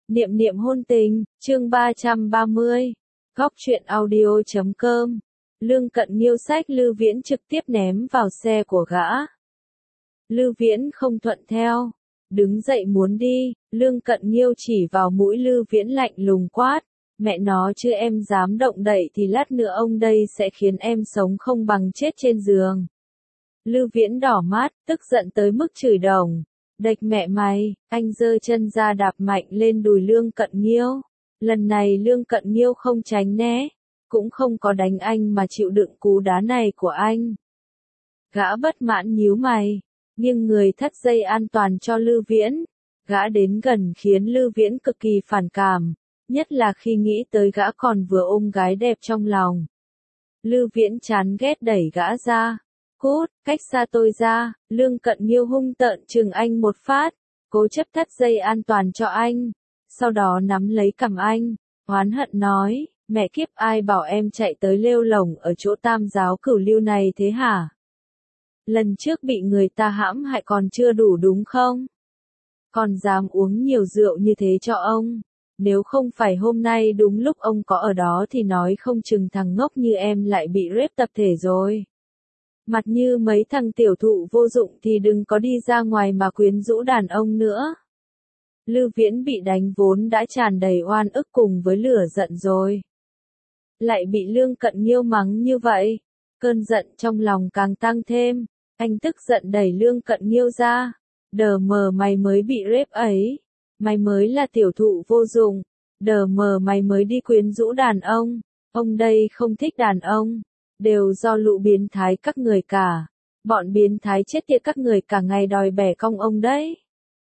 Niệm niệm hôn tình, chương 330. Góc truyện audio.com. Lương Cận Nghiêu xách Lư Viễn trực tiếp ném vào xe của gã. Lư Viễn không thuận theo, đứng dậy muốn đi, Lương Cận Nghiêu chỉ vào mũi Lư Viễn lạnh lùng quát, mẹ nó chứ em dám động đậy thì lát nữa ông đây sẽ khiến em sống không bằng chết trên giường. Lư Viễn đỏ mắt, tức giận tới mức chửi đồng. Đệch mẹ mày, anh giơ chân ra đạp mạnh lên đùi Lương Cận Nghiêu. Lần này Lương Cận Nghiêu không tránh né, cũng không có đánh anh mà chịu đựng cú đá này của anh. Gã bất mãn nhíu mày, nghiêng người thắt dây an toàn cho Lư Viễn. Gã đến gần khiến Lư Viễn cực kỳ phản cảm, nhất là khi nghĩ tới gã còn vừa ôm gái đẹp trong lòng. Lư Viễn chán ghét đẩy gã ra. Cút, cách xa tôi ra, Lương Cận Nghiêu hung tợn chừng anh một phát, cố chấp thắt dây an toàn cho anh, sau đó nắm lấy cằm anh, oán hận nói, mẹ kiếp ai bảo em chạy tới lêu lổng ở chỗ Tam Giáo Cửu Lưu này thế hả? Lần trước bị người ta hãm hại còn chưa đủ đúng không? Còn dám uống nhiều rượu như thế cho ông, nếu không phải hôm nay đúng lúc ông có ở đó thì nói không chừng thằng ngốc như em lại bị rape tập thể rồi. Mặt như mấy thằng tiểu thụ vô dụng thì đừng có đi ra ngoài mà quyến rũ đàn ông nữa. Lư Viễn bị đánh vốn đã tràn đầy oan ức cùng với lửa giận rồi. Lại bị Lương Cận Nghiêu mắng như vậy, cơn giận trong lòng càng tăng thêm, anh tức giận đẩy Lương Cận Nghiêu ra. Đờ mờ mày mới bị rape ấy, mày mới là tiểu thụ vô dụng, đờ mờ mày mới đi quyến rũ đàn ông đây không thích đàn ông. Đều do lũ biến thái các người cả. Bọn biến thái chết tiệt các người cả ngày đòi bẻ cong ông đấy.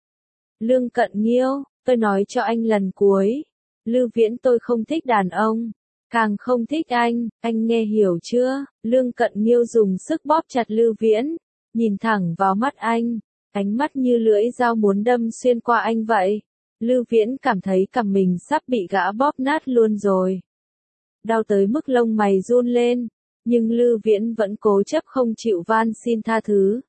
Lương Cận Nghiêu, tôi nói cho anh lần cuối. Lư Viễn tôi không thích đàn ông. Càng không thích anh nghe hiểu chưa? Lương Cận Nghiêu dùng sức bóp chặt Lư Viễn, nhìn thẳng vào mắt anh, ánh mắt như lưỡi dao muốn đâm xuyên qua anh vậy. Lư Viễn cảm thấy cằm mình sắp bị gã bóp nát luôn rồi. Đau tới mức lông mày run lên. Nhưng Lư Viễn vẫn cố chấp không chịu van xin tha thứ.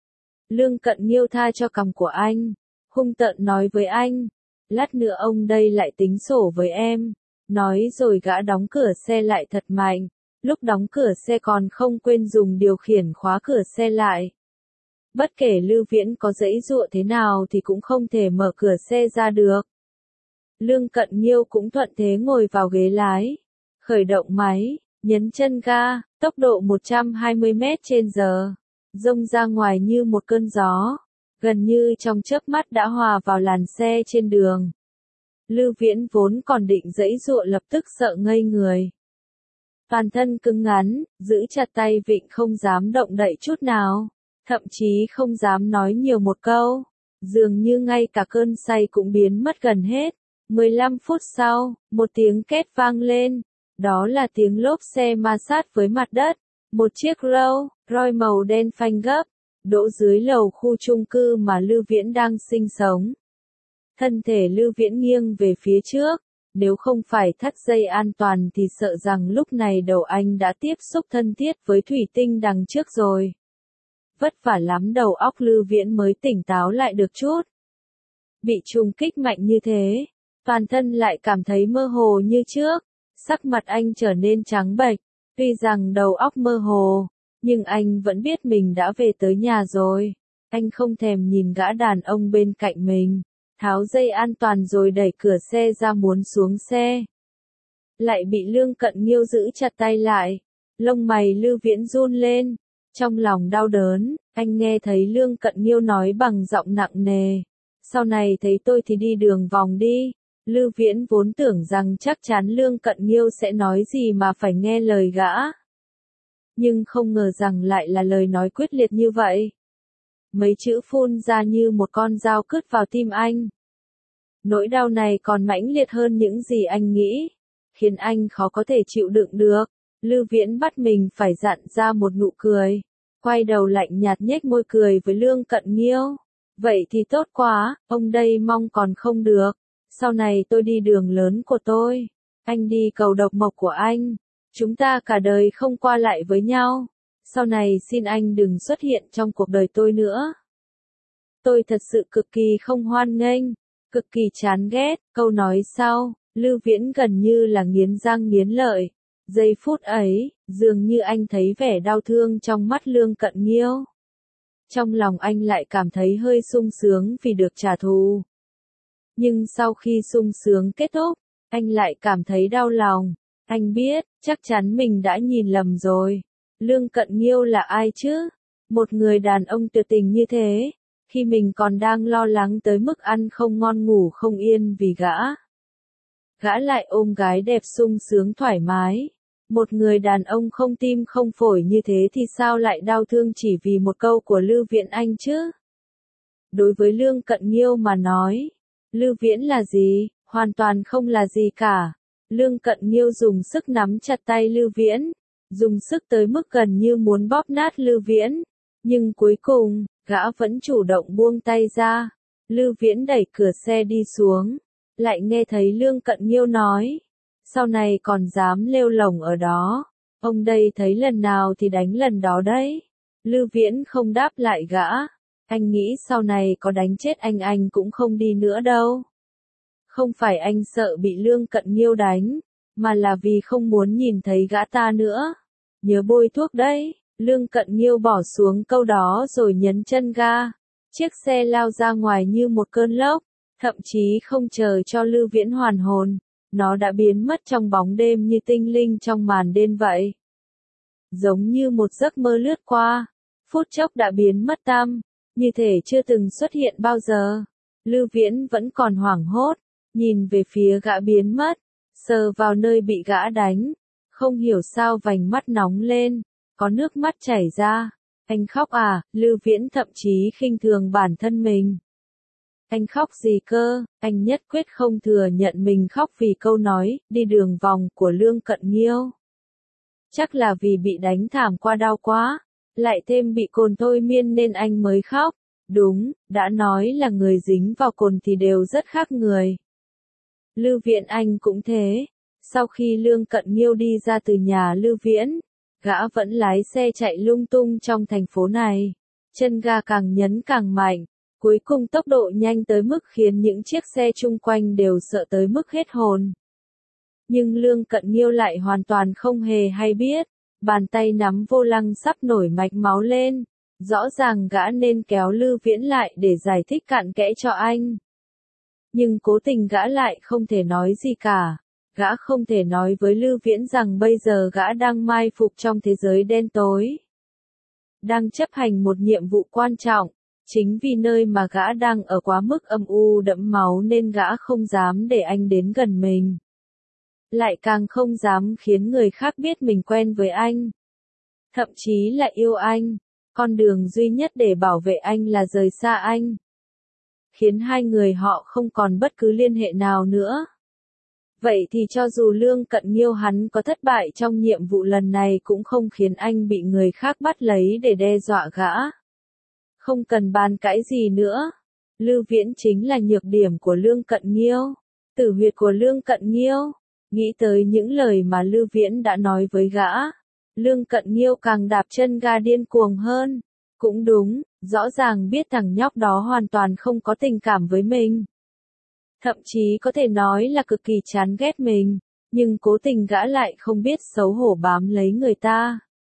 Lương Cận Nghiêu tha cho cằm của anh, hung tợn nói với anh, lát nữa ông đây lại tính sổ với em. Nói rồi gã đóng cửa xe lại thật mạnh, lúc đóng cửa xe còn không quên dùng điều khiển khóa cửa xe lại. Bất kể Lư Viễn có giãy giụa thế nào thì cũng không thể mở cửa xe ra được. Lương Cận Nghiêu cũng thuận thế ngồi vào ghế lái, khởi động máy. Nhấn chân ga, tốc độ 120 m/h, rông ra ngoài như một cơn gió, gần như trong chớp mắt đã hòa vào làn xe trên đường. Lư Viễn vốn còn định giãy giụa lập tức sợ ngây người. Toàn thân cứng ngắn, giữ chặt tay vịn không dám động đậy chút nào, thậm chí không dám nói nhiều một câu, dường như ngay cả cơn say cũng biến mất gần hết. 15 phút sau, một tiếng két vang lên. Đó là tiếng lốp xe ma sát với mặt đất. Một chiếc Rolls Royce màu đen phanh gấp, đỗ dưới lầu khu chung cư mà Lư Viễn đang sinh sống. Thân thể Lư Viễn nghiêng về phía trước, nếu không phải thắt dây an toàn thì sợ rằng lúc này đầu anh đã tiếp xúc thân thiết với thủy tinh đằng trước rồi. Vất vả lắm đầu óc Lư Viễn mới tỉnh táo lại được chút. Bị trùng kích mạnh như thế, toàn thân lại cảm thấy mơ hồ như trước. Sắc mặt anh trở nên trắng bệch, tuy rằng đầu óc mơ hồ, nhưng anh vẫn biết mình đã về tới nhà rồi. Anh không thèm nhìn gã đàn ông bên cạnh mình, tháo dây an toàn rồi đẩy cửa xe ra muốn xuống xe. Lại bị Lương Cận Nghiêu giữ chặt tay lại, lông mày Lư Viễn run lên, trong lòng đau đớn, anh nghe thấy Lương Cận Nghiêu nói bằng giọng nặng nề. Sau này thấy tôi thì đi đường vòng đi. Lư Viễn vốn tưởng rằng chắc chắn Lương Cận Nghiêu sẽ nói gì mà phải nghe lời gã. Nhưng không ngờ rằng lại là lời nói quyết liệt như vậy. Mấy chữ phun ra như một con dao cứt vào tim anh. Nỗi đau này còn mãnh liệt hơn những gì anh nghĩ, khiến anh khó có thể chịu đựng được. Lư Viễn bắt mình phải dặn ra một nụ cười, quay đầu lạnh nhạt nhếch môi cười với Lương Cận Nghiêu. Vậy thì tốt quá, ông đây mong còn không được. Sau này tôi đi đường lớn của tôi, anh đi cầu độc mộc của anh, chúng ta cả đời không qua lại với nhau, sau này xin anh đừng xuất hiện trong cuộc đời tôi nữa. Tôi thật sự cực kỳ không hoan nghênh, Cực kỳ chán ghét, câu nói sau, Lưu Viễn gần như là nghiến răng nghiến lợi. Giây phút ấy, dường như anh thấy vẻ đau thương trong mắt Lương Cận Nghiêu. Trong lòng anh lại cảm thấy hơi sung sướng vì được trả thù. Nhưng sau khi sung sướng kết thúc, anh lại cảm thấy đau lòng. Anh biết, chắc chắn mình đã nhìn lầm rồi. Lương Cận Nghiêu là ai chứ? Một người đàn ông tuyệt tình như thế, khi mình còn đang lo lắng tới mức ăn không ngon ngủ không yên vì gã. Gã lại ôm gái đẹp sung sướng thoải mái. Một người đàn ông không tim không phổi như thế thì sao lại đau thương chỉ vì một câu của Lưu Viễn Anh chứ? Đối với Lương Cận Nghiêu mà nói, Lưu Viễn là gì? Hoàn toàn không là gì cả. Lương Cận Nghiêu dùng sức nắm chặt tay Lưu Viễn, dùng sức tới mức gần như muốn bóp nát Lưu Viễn. Nhưng cuối cùng, gã vẫn chủ động buông tay ra. Lưu Viễn đẩy cửa xe đi xuống, lại nghe thấy Lương Cận Nghiêu nói. Sau này còn dám lêu lổng ở đó. Ông đây thấy lần nào thì đánh lần đó đấy. Lưu Viễn không đáp lại gã. Anh nghĩ sau này có đánh chết anh cũng không đi nữa đâu. Không phải anh sợ bị Lương Cận Nghiêu đánh, mà là vì không muốn nhìn thấy gã ta nữa. Nhớ bôi thuốc đấy. Lương Cận Nghiêu bỏ xuống câu đó rồi nhấn chân ga. Chiếc xe lao ra ngoài như một cơn lốc, thậm chí không chờ cho Lưu Viễn hoàn hồn. Nó đã biến mất trong bóng đêm như tinh linh trong màn đêm vậy. Giống như một giấc mơ lướt qua, phút chốc đã biến mất tăm, như thể chưa từng xuất hiện bao giờ. Lưu Viễn vẫn còn hoảng hốt, nhìn về phía gã biến mất, sờ vào nơi bị gã đánh, không hiểu sao vành mắt nóng lên, có nước mắt chảy ra. Anh khóc à? Lưu Viễn thậm chí khinh thường bản thân mình. Anh khóc gì cơ? Anh nhất quyết không thừa nhận mình khóc vì câu nói, đi đường vòng của Lương Cận Nghiêu. Chắc là vì bị đánh thảm qua đau quá, lại thêm bị cồn thôi miên nên anh mới khóc. Đúng, đã nói là người dính vào cồn thì đều rất khác người. Lưu Viễn Anh cũng thế. Sau khi Lương Cận Nghiêu đi ra từ nhà Lưu Viễn, gã vẫn lái xe chạy lung tung trong thành phố này. Chân ga càng nhấn càng mạnh. Cuối cùng tốc độ nhanh tới mức khiến những chiếc xe chung quanh đều sợ tới mức hết hồn. Nhưng Lương Cận Nghiêu lại hoàn toàn không hề hay biết, bàn tay nắm vô lăng sắp nổi mạch máu lên. Rõ ràng gã nên kéo Lưu Viễn lại để giải thích cặn kẽ cho anh. Nhưng cố tình gã lại không thể nói gì cả. Gã không thể nói với Lưu Viễn rằng bây giờ gã đang mai phục trong thế giới đen tối. Đang chấp hành một nhiệm vụ quan trọng. Chính vì nơi mà gã đang ở quá mức âm u đẫm máu nên gã không dám để anh đến gần mình. Lại càng không dám khiến người khác biết mình quen với anh. Thậm chí là yêu anh. Con đường duy nhất để bảo vệ anh là rời xa anh. Khiến hai người họ không còn bất cứ liên hệ nào nữa. Vậy thì cho dù Lương Cận Nghiêu hắn có thất bại trong nhiệm vụ lần này cũng không khiến anh bị người khác bắt lấy để đe dọa gã. Không cần bàn cãi gì nữa. Lưu Viễn chính là nhược điểm của Lương Cận Nghiêu. Tử huyệt của Lương Cận Nghiêu. Nghĩ tới những lời mà Lưu Viễn đã nói với gã. Lương Cận Nghiêu càng đạp chân ga điên cuồng hơn. Cũng đúng, rõ ràng biết thằng nhóc đó hoàn toàn không có tình cảm với mình. Thậm chí có thể nói là cực kỳ chán ghét mình. Nhưng cố tình gã lại không biết xấu hổ bám lấy người ta.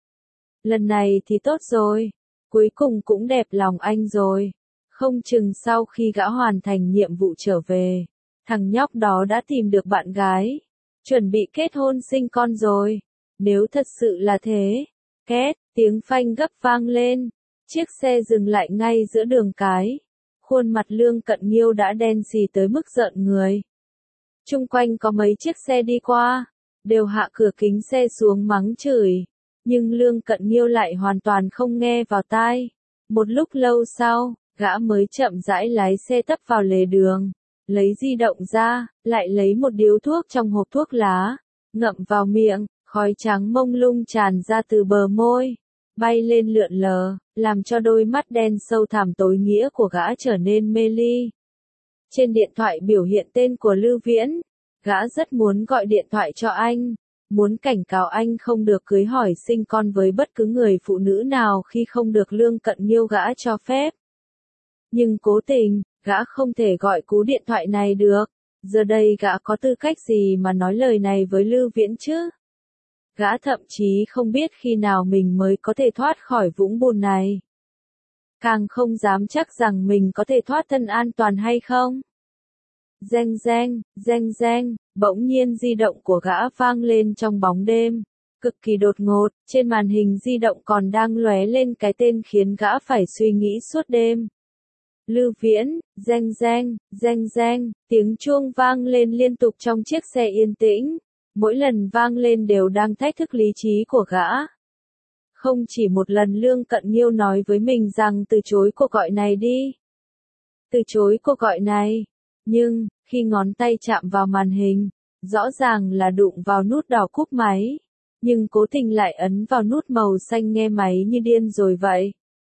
Lần này thì tốt rồi. Cuối cùng cũng đẹp lòng anh rồi. Không chừng sau khi gã hoàn thành nhiệm vụ trở về, thằng nhóc đó đã tìm được bạn gái, chuẩn bị kết hôn sinh con rồi. Nếu thật sự là thế, két, tiếng phanh gấp vang lên, chiếc xe dừng lại ngay giữa đường cái. Khuôn mặt Lương Cận Nghiêu đã đen xì tới mức rợn người. Chung quanh có mấy chiếc xe đi qua, đều hạ cửa kính xe xuống mắng chửi. Nhưng Lương Cận Nghiêu lại hoàn toàn không nghe vào tai. Một lúc lâu sau, gã mới chậm rãi lái xe tấp vào lề đường. Lấy di động ra, lại lấy một điếu thuốc trong hộp thuốc lá. Ngậm vào miệng, khói trắng mông lung tràn ra từ bờ môi. Bay lên lượn lờ, làm cho đôi mắt đen sâu thẳm tối nghĩa của gã trở nên mê ly. Trên điện thoại biểu hiện tên của Lưu Viễn. Gã rất muốn gọi điện thoại cho anh. Muốn cảnh cáo anh không được cưới hỏi sinh con với bất cứ người phụ nữ nào khi không được Lương Cận Nghiêu gã cho phép. Nhưng cố tình, Gã không thể gọi cú điện thoại này được. Giờ đây gã có tư cách gì mà nói lời này với Lưu Viễn chứ? Gã thậm chí không biết khi nào mình mới có thể thoát khỏi vũng bùn này. Càng không dám chắc rằng mình có thể thoát thân an toàn hay không. Reng reng, reng reng, bỗng nhiên di động của gã vang lên trong bóng đêm. Cực kỳ đột ngột, trên màn hình di động còn đang lóe lên cái tên khiến gã phải suy nghĩ suốt đêm. Lưu Viễn, reng reng, tiếng chuông vang lên liên tục trong chiếc xe yên tĩnh. Mỗi lần vang lên đều đang thách thức lý trí của gã. Không chỉ một lần Lương Cận Nhiêu nói với mình rằng từ chối cuộc gọi này đi. Từ chối cuộc gọi này. Nhưng, khi ngón tay chạm vào màn hình, rõ ràng là đụng vào nút đỏ cúp máy. Nhưng cố tình lại ấn vào nút màu xanh nghe máy như điên rồi vậy.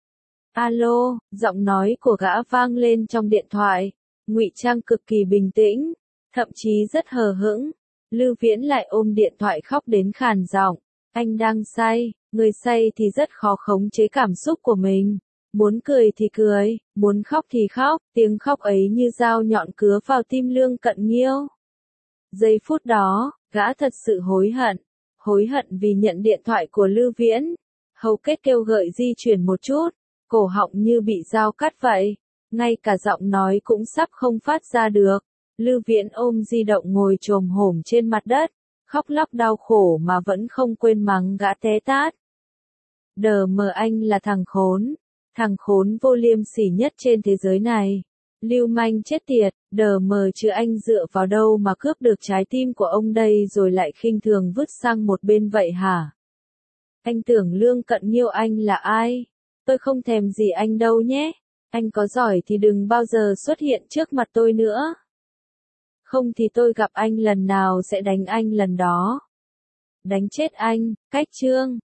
Alo, giọng nói của gã vang lên trong điện thoại. Ngụy trang cực kỳ bình tĩnh, thậm chí rất hờ hững. Lưu Viễn lại ôm điện thoại khóc đến khàn giọng. Anh đang say, người say thì rất khó khống chế cảm xúc của mình. Muốn cười thì cười, muốn khóc thì khóc, tiếng khóc ấy như dao nhọn cứa vào tim Lương Cận Nhiêu. Giây phút đó, gã thật sự hối hận vì nhận điện thoại của Lưu Viễn. Hầu kết kêu gợi di chuyển một chút, cổ họng như bị dao cắt vậy, ngay cả giọng nói cũng sắp không phát ra được. Lưu Viễn ôm di động ngồi chồm hổm trên mặt đất, khóc lóc đau khổ mà vẫn không quên mắng gã té tát. Đờ mờ anh là thằng khốn vô liêm sỉ nhất trên thế giới này. Lưu manh chết tiệt, đờ mờ chứ anh dựa vào đâu mà cướp được trái tim của ông đây rồi lại khinh thường vứt sang một bên vậy hả? Anh tưởng Lương Cận Nhiêu anh là ai? Tôi không thèm gì anh đâu nhé. Anh có giỏi thì đừng bao giờ xuất hiện trước mặt tôi nữa. Không thì tôi gặp anh lần nào sẽ đánh anh lần đó. Đánh chết anh, cách chương.